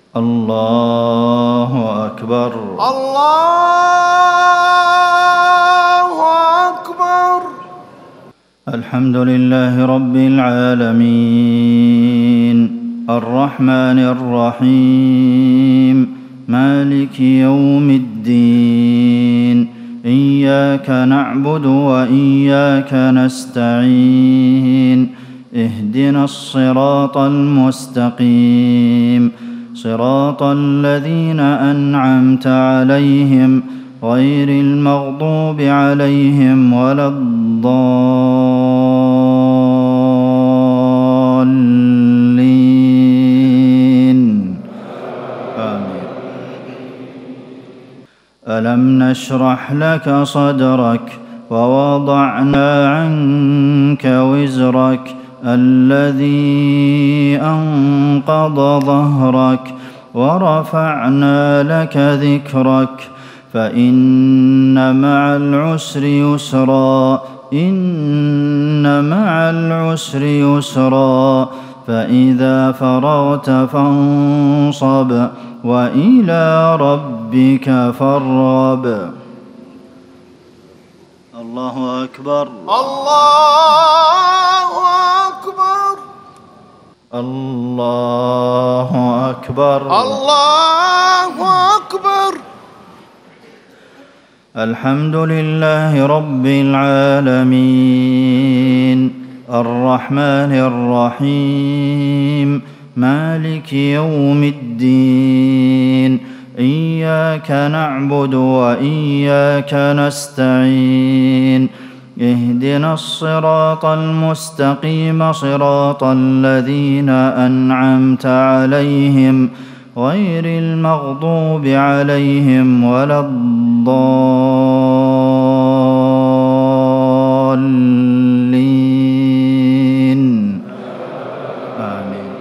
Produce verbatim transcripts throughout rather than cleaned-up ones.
الله أكبر. الله أكبر. الحمد لله رب العالمين الرحمن الرحيم مالك يوم الدين إياك نعبد وإياك نستعين اهدنا الصراط المستقيم صراط الذين أنعمت عليهم غير المغضوب عليهم ولا الضالين آمين. ألم نشرح لك صدرك ووضعنا عنك وزرك الذي أنقض ظهرك ورفعنا لك ذكرك فإن مع العسر يسرا إن مع العسر يسرا فإذا فرغت فانصب وإلى ربك فارغب. الله أكبر. الله أكبر. الله أكبر. الله أكبر. الحمد لله رب العالمين الرحمن الرحيم مالك يوم الدين إياك نعبد وإياك نستعين اهدنا الصراط المستقيم صراط الذين أنعمت عليهم غير المغضوب عليهم ولا الضالين آمين.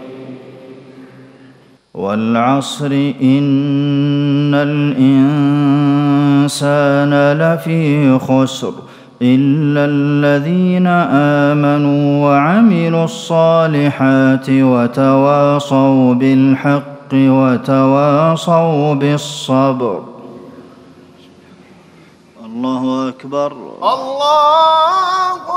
والعصر إن الإنسان لفي خسر إلا الذين آمنوا وعملوا الصالحات وتواصوا بالحق وتواصوا بالصبر. الله أكبر. الله